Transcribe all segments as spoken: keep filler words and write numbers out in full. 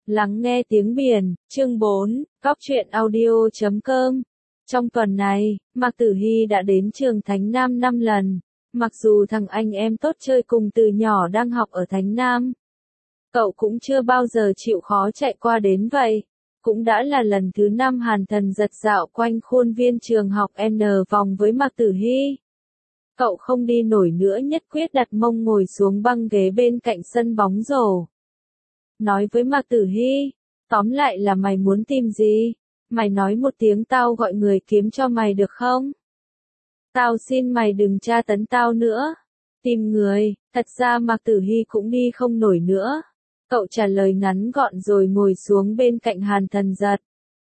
Lắng nghe tiếng biển, chương bốn, góc truyện audio chấm com. Trong tuần này, Mạc Tử Hy đã đến trường Thánh Nam năm lần. Mặc dù thằng anh em tốt chơi cùng từ nhỏ đang học ở Thánh Nam, cậu cũng chưa bao giờ chịu khó chạy qua đến vậy. Cũng đã là lần thứ năm Hàn Thần giật dạo quanh khuôn viên trường học N vòng với Mạc Tử Hy. Cậu không đi nổi nữa, nhất quyết đặt mông ngồi xuống băng ghế bên cạnh sân bóng rổ. Nói với Mạc Tử Hy, tóm lại là mày muốn tìm gì? Mày nói một tiếng tao gọi người kiếm cho mày được không? Tao xin mày đừng tra tấn tao nữa. Tìm người, thật ra Mạc Tử Hy cũng đi không nổi nữa. Cậu trả lời ngắn gọn rồi ngồi xuống bên cạnh Hàn Thần giật.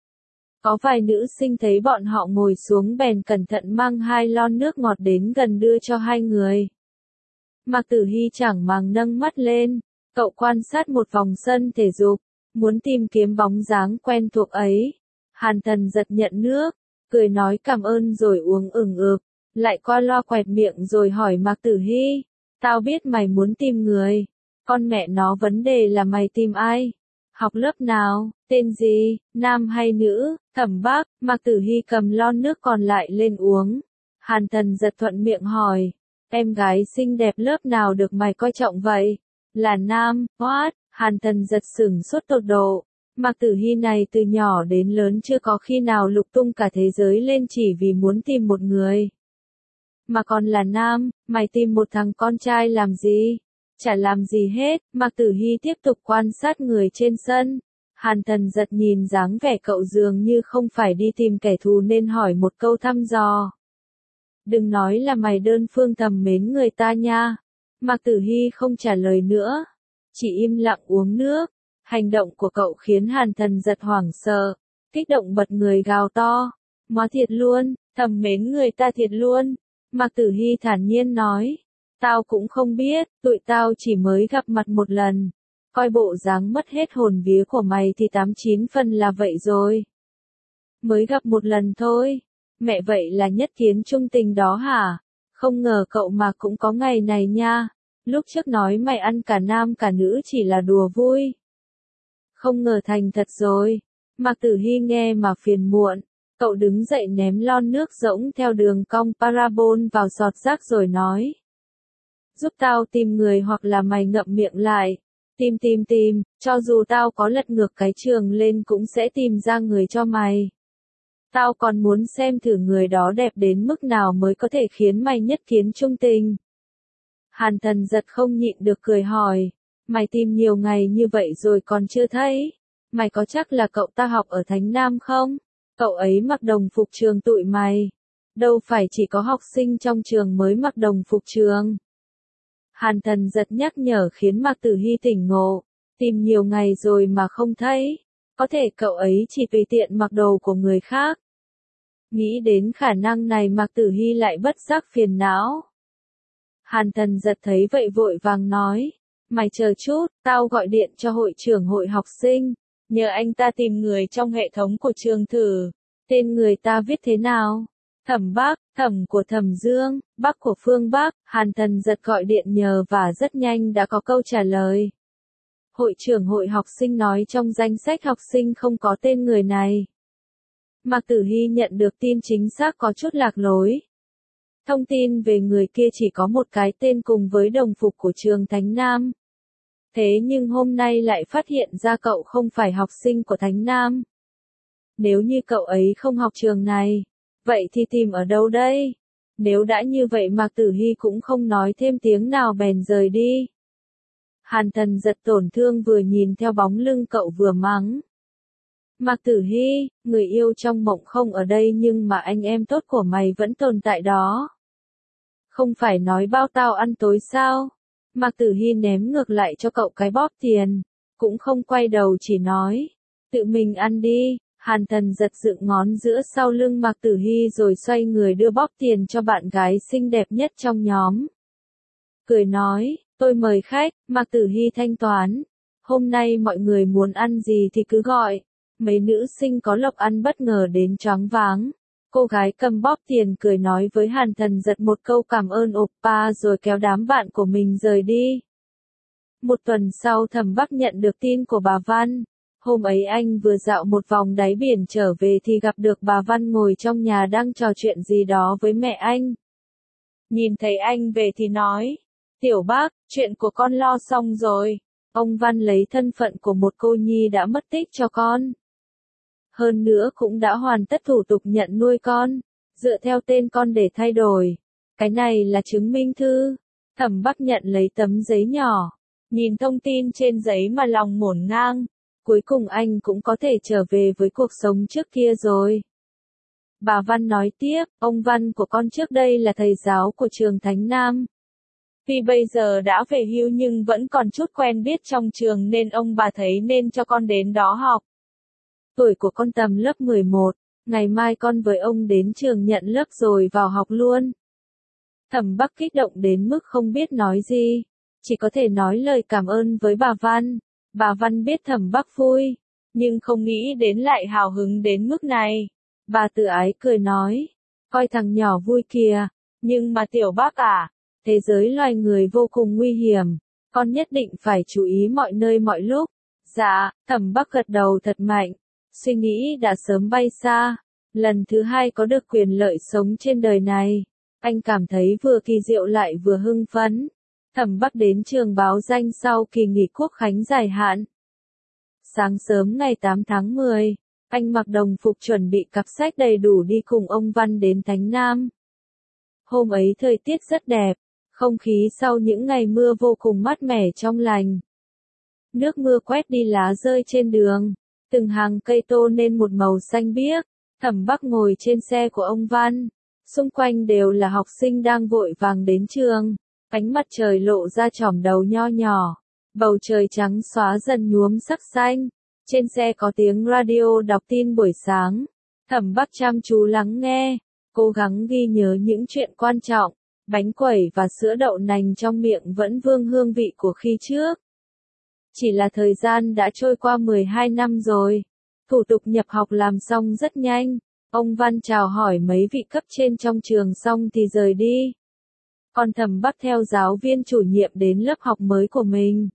Có vài nữ sinh thấy bọn họ ngồi xuống bèn cẩn thận mang hai lon nước ngọt đến gần đưa cho hai người. Mạc Tử Hy chẳng màng nâng mắt lên, cậu quan sát một vòng sân thể dục, muốn tìm kiếm bóng dáng quen thuộc ấy. Hàn Thần giật nhận nước, cười nói cảm ơn rồi uống ửng ực, lại qua loa quẹt miệng rồi hỏi Mạc Tử Hy, tao biết mày muốn tìm người, con mẹ nó vấn đề là mày tìm ai? Học lớp nào, tên gì, nam hay nữ, Thẩm Bác? Mạc Tử Hy cầm lon nước còn lại lên uống. Hàn Thần giật thuận miệng hỏi, em gái xinh đẹp lớp nào được mày coi trọng vậy? Là nam, what? Hàn Thần giật sửng sốt tột độ. Mạc Tử Hy này từ nhỏ đến lớn chưa có khi nào lục tung cả thế giới lên chỉ vì muốn tìm một người. Mà còn là nam, mày tìm một thằng con trai làm gì? Chả làm gì hết. Mạc Tử Hy tiếp tục quan sát người trên sân. Hàn Thần giật nhìn dáng vẻ cậu dường như không phải đi tìm kẻ thù nên hỏi một câu thăm dò. Đừng nói là mày đơn phương thầm mến người ta nha. Mạc Tử Hy không trả lời nữa, chỉ im lặng uống nước. Hành động của cậu khiến Hàn Thần giật hoảng sợ, kích động bật người gào to. Má thiệt luôn, thầm mến người ta thiệt luôn. Mạc Tử Hy thản nhiên nói, tao cũng không biết, tụi tao chỉ mới gặp mặt một lần. Coi bộ dáng mất hết hồn vía của mày thì tám chín phần là vậy rồi. Mới gặp một lần thôi, mẹ vậy là nhất kiến trung tình đó hả? Không ngờ cậu mà cũng có ngày này nha. Lúc trước nói mày ăn cả nam cả nữ chỉ là đùa vui. Không ngờ thành thật rồi. Mạc Tử Hy nghe mà phiền muộn. Cậu đứng dậy ném lon nước rỗng theo đường cong parabol vào giọt rác rồi nói. Giúp tao tìm người hoặc là mày ngậm miệng lại. Tìm tìm tìm, cho dù tao có lật ngược cái trường lên cũng sẽ tìm ra người cho mày. Tao còn muốn xem thử người đó đẹp đến mức nào mới có thể khiến mày nhất kiến trung tình. Hàn Thần giật không nhịn được cười hỏi. Mày tìm nhiều ngày như vậy rồi còn chưa thấy. Mày có chắc là cậu ta học ở Thánh Nam không? Cậu ấy mặc đồng phục trường tụi mày. Đâu phải chỉ có học sinh trong trường mới mặc đồng phục trường. Hàn Thần giật nhắc nhở khiến Mạc Tử Hy tỉnh ngộ. Tìm nhiều ngày rồi mà không thấy. Có thể cậu ấy chỉ tùy tiện mặc đồ của người khác. Nghĩ đến khả năng này Mạc Tử Hy lại bất giác phiền não. Hàn Thần giật thấy vậy vội vàng nói. Mày chờ chút, tao gọi điện cho hội trưởng hội học sinh. Nhờ anh ta tìm người trong hệ thống của trường thử. Tên người ta viết thế nào? Thẩm Bác, Thẩm của Thẩm Dương, Bác của Phương Bắc. Hàn Thần giật gọi điện nhờ và rất nhanh đã có câu trả lời. Hội trưởng hội học sinh nói trong danh sách học sinh không có tên người này. Mạc Tử Hy nhận được tin chính xác có chút lạc lối. Thông tin về người kia chỉ có một cái tên cùng với đồng phục của trường Thánh Nam. Thế nhưng hôm nay lại phát hiện ra cậu không phải học sinh của Thánh Nam. Nếu như cậu ấy không học trường này, vậy thì tìm ở đâu đây? Nếu đã như vậy Mạc Tử Hy cũng không nói thêm tiếng nào bèn rời đi. Hàn Thần giật tổn thương vừa nhìn theo bóng lưng cậu vừa mắng. Mạc Tử Hy, người yêu trong mộng không ở đây nhưng mà anh em tốt của mày vẫn tồn tại đó. Không phải nói bao tao ăn tối sao? Mạc Tử Hy ném ngược lại cho cậu cái bóp tiền, cũng không quay đầu chỉ nói, tự mình ăn đi. Hàn Thần giật dựng ngón giữa sau lưng Mạc Tử Hy rồi xoay người đưa bóp tiền cho bạn gái xinh đẹp nhất trong nhóm. Cười nói, tôi mời khách. Mạc Tử Hy thanh toán. Hôm nay mọi người muốn ăn gì thì cứ gọi. Mấy nữ sinh có lộc ăn bất ngờ đến choáng váng. Cô gái cầm bóp tiền cười nói với Hàn Thần giật một câu cảm ơn oppa rồi kéo đám bạn của mình rời đi. Một tuần sau Thẩm Bắc nhận được tin của bà Văn. Hôm ấy anh vừa dạo một vòng đáy biển trở về thì gặp được bà Văn ngồi trong nhà đang trò chuyện gì đó với mẹ anh. Nhìn thấy anh về thì nói, tiểu bác, chuyện của con lo xong rồi. Ông Văn lấy thân phận của một cô nhi đã mất tích cho con. Hơn nữa cũng đã hoàn tất thủ tục nhận nuôi con, dựa theo tên con để thay đổi. Cái này là chứng minh thư. Thẩm Bắc nhận lấy tấm giấy nhỏ, nhìn thông tin trên giấy mà lòng ngổn ngang. Cuối cùng anh cũng có thể trở về với cuộc sống trước kia rồi. Bà Văn nói tiếp, ông Văn của con trước đây là thầy giáo của trường Thánh Nam. Vì bây giờ đã về hưu nhưng vẫn còn chút quen biết trong trường nên ông bà thấy nên cho con đến đó học. Tuổi của con tầm lớp mười một, ngày mai con với ông đến trường nhận lớp rồi vào học luôn. Thẩm Bắc kích động đến mức không biết nói gì, chỉ có thể nói lời cảm ơn với bà Văn. Bà Văn biết Thẩm Bắc vui, nhưng không nghĩ đến lại hào hứng đến mức này. Bà tự ái cười nói, coi thằng nhỏ vui kìa, nhưng mà tiểu bác à, thế giới loài người vô cùng nguy hiểm, con nhất định phải chú ý mọi nơi mọi lúc. Dạ, Thẩm Bắc gật đầu thật mạnh, suy nghĩ đã sớm bay xa, lần thứ hai có được quyền lợi sống trên đời này. Anh cảm thấy vừa kỳ diệu lại vừa hưng phấn. Thẩm Bắc đến trường báo danh sau kỳ nghỉ quốc khánh dài hạn. Sáng sớm ngày tám tháng mười, anh mặc đồng phục chuẩn bị cặp sách đầy đủ đi cùng ông Văn đến Thánh Nam. Hôm ấy thời tiết rất đẹp, không khí sau những ngày mưa vô cùng mát mẻ trong lành. Nước mưa quét đi lá rơi trên đường, từng hàng cây tô nên một màu xanh biếc. Thẩm Bắc ngồi trên xe của ông Văn, xung quanh đều là học sinh đang vội vàng đến trường. Ánh mặt trời lộ ra chòm đầu nho nhỏ, bầu trời trắng xóa dần nhuốm sắc xanh. Trên xe có tiếng radio đọc tin buổi sáng. Thẩm Bắc chăm chú lắng nghe, cố gắng ghi nhớ những chuyện quan trọng. Bánh quẩy và sữa đậu nành trong miệng vẫn vương hương vị của khi trước. Chỉ là thời gian đã trôi qua mười hai năm rồi. Thủ tục nhập học làm xong rất nhanh. Ông Văn chào hỏi mấy vị cấp trên trong trường xong thì rời đi. Còn Thẩm Bắc theo giáo viên chủ nhiệm đến lớp học mới của mình.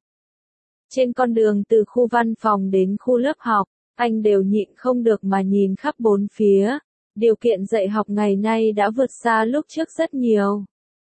Trên con đường từ khu văn phòng đến khu lớp học, anh đều nhịn không được mà nhìn khắp bốn phía. Điều kiện dạy học ngày nay đã vượt xa lúc trước rất nhiều.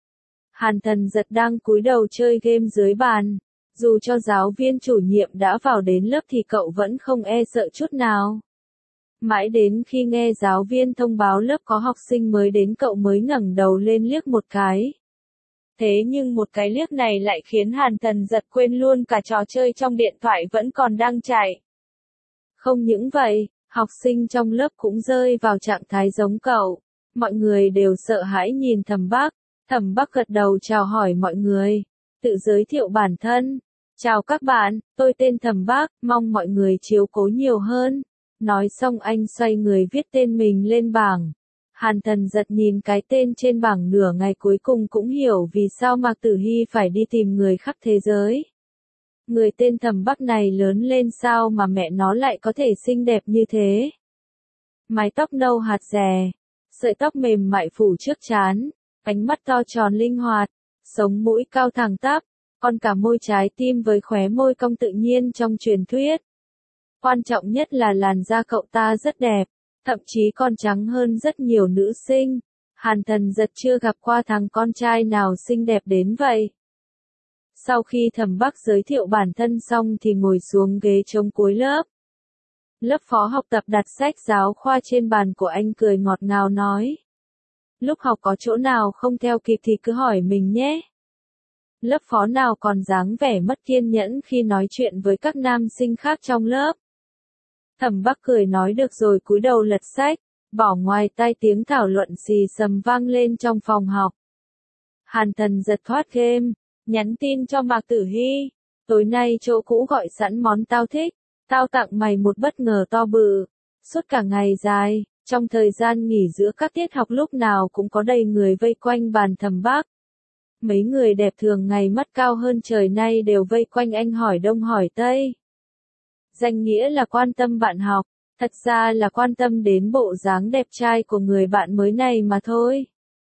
Hàn Thần Giật đang cúi đầu chơi game dưới bàn. Dù cho giáo viên chủ nhiệm đã vào đến lớp thì cậu vẫn không e sợ chút nào. Mãi đến khi nghe giáo viên thông báo lớp có học sinh mới đến cậu mới ngẩng đầu lên liếc một cái. Thế nhưng một cái liếc này lại khiến Hàn Thần Giật quên luôn cả trò chơi trong điện thoại vẫn còn đang chạy. Không những vậy, học sinh trong lớp cũng rơi vào trạng thái giống cậu. Mọi người đều sợ hãi nhìn Thẩm Bắc. Thẩm Bắc gật đầu chào hỏi mọi người, tự giới thiệu bản thân. Chào các bạn, tôi tên Thẩm Bắc, mong mọi người chiếu cố nhiều hơn. Nói xong anh xoay người viết tên mình lên bảng. Hàn Thần Giật nhìn cái tên trên bảng nửa ngày cuối cùng cũng hiểu vì sao Mạc Tử Hy phải đi tìm người khắp thế giới. Người tên Thẩm Bắc này lớn lên sao mà mẹ nó lại có thể xinh đẹp như thế. Mái tóc nâu hạt dẻ, sợi tóc mềm mại phủ trước trán, ánh mắt to tròn linh hoạt, sống mũi cao thẳng tắp, còn cả môi trái tim với khóe môi cong tự nhiên trong truyền thuyết. Quan trọng nhất là làn da cậu ta rất đẹp, thậm chí còn trắng hơn rất nhiều nữ sinh. Hàn Thần Giật chưa gặp qua thằng con trai nào xinh đẹp đến vậy. Sau khi Thẩm Bắc giới thiệu bản thân xong thì ngồi xuống ghế trống cuối lớp. Lớp phó học tập đặt sách giáo khoa trên bàn của anh cười ngọt ngào nói. Lúc học có chỗ nào không theo kịp thì cứ hỏi mình nhé. Lớp phó nào còn dáng vẻ mất kiên nhẫn khi nói chuyện với các nam sinh khác trong lớp. Thẩm Bắc cười nói được rồi cúi đầu lật sách, bỏ ngoài tai tiếng thảo luận xì xầm vang lên trong phòng học. Hàn Thần Giật thoát game, nhắn tin cho Mạc Tử Hy. Tối nay chỗ cũ gọi sẵn món tao thích, tao tặng mày một bất ngờ to bự. Suốt cả ngày dài, trong thời gian nghỉ giữa các tiết học lúc nào cũng có đầy người vây quanh bàn Thẩm Bắc. Mấy người đẹp thường ngày mắt cao hơn trời nay đều vây quanh anh hỏi đông hỏi tây. Danh nghĩa là quan tâm bạn học, thật ra là quan tâm đến bộ dáng đẹp trai của người bạn mới này mà thôi.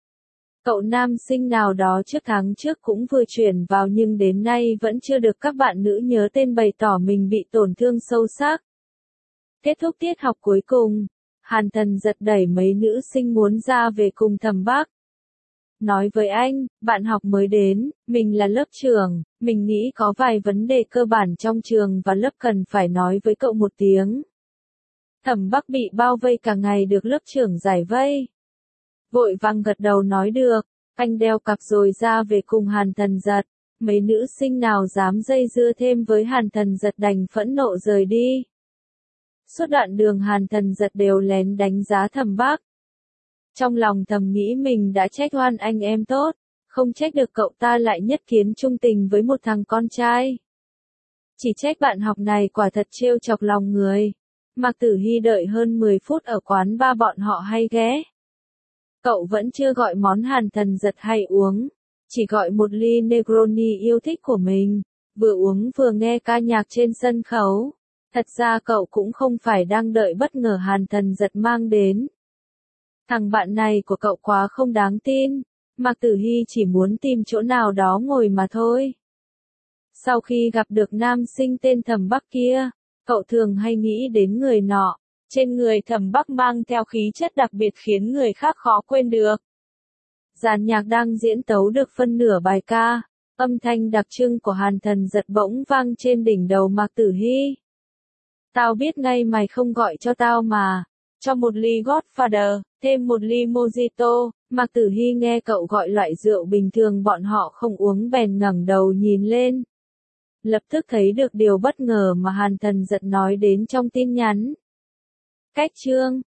Cậu nam sinh nào đó trước tháng trước cũng vừa chuyển vào nhưng đến nay vẫn chưa được các bạn nữ nhớ tên bày tỏ mình bị tổn thương sâu sắc. Kết thúc tiết học cuối cùng, Hàn Thần Giật đẩy mấy nữ sinh muốn ra về cùng Thẩm Bắc. Nói với anh, bạn học mới đến, mình là lớp trưởng, mình nghĩ có vài vấn đề cơ bản trong trường và lớp cần phải nói với cậu một tiếng. Thẩm Bắc bị bao vây cả ngày được lớp trưởng giải vây. Vội vàng gật đầu nói được, anh đeo cặp rồi ra về cùng Hàn Thần Giật. Mấy nữ sinh nào dám dây dưa thêm với Hàn Thần Giật đành phẫn nộ rời đi. Suốt đoạn đường Hàn Thần Giật đều lén đánh giá Thẩm Bắc. Trong lòng thầm nghĩ mình đã trách oan anh em tốt, không trách được cậu ta lại nhất kiến trung tình với một thằng con trai. Chỉ trách bạn học này quả thật trêu chọc lòng người. Mạc Tử Hy đợi hơn mười phút ở quán ba bọn họ hay ghé. Cậu vẫn chưa gọi món Hàn Thần Giật hay uống, chỉ gọi một ly Negroni yêu thích của mình, vừa uống vừa nghe ca nhạc trên sân khấu. Thật ra cậu cũng không phải đang đợi bất ngờ Hàn Thần Giật mang đến. Thằng bạn này của cậu quá không đáng tin, Mạc Tử Hy chỉ muốn tìm chỗ nào đó ngồi mà thôi. Sau khi gặp được nam sinh tên Thẩm Bắc kia, cậu thường hay nghĩ đến người nọ. Trên người Thẩm Bắc mang theo khí chất đặc biệt khiến người khác khó quên được. Dàn nhạc đang diễn tấu được phân nửa bài ca, âm thanh đặc trưng của Hàn Thần Giật bỗng vang trên đỉnh đầu Mạc Tử Hy. Tao biết ngay mày không gọi cho tao mà, cho một ly Godfather, thêm một ly Mojito. Mạc Tử Hy nghe cậu gọi loại rượu bình thường bọn họ không uống bèn ngẩng đầu nhìn lên. Lập tức thấy được điều bất ngờ mà Hàn Thần Giật nói đến trong tin nhắn. Cách chương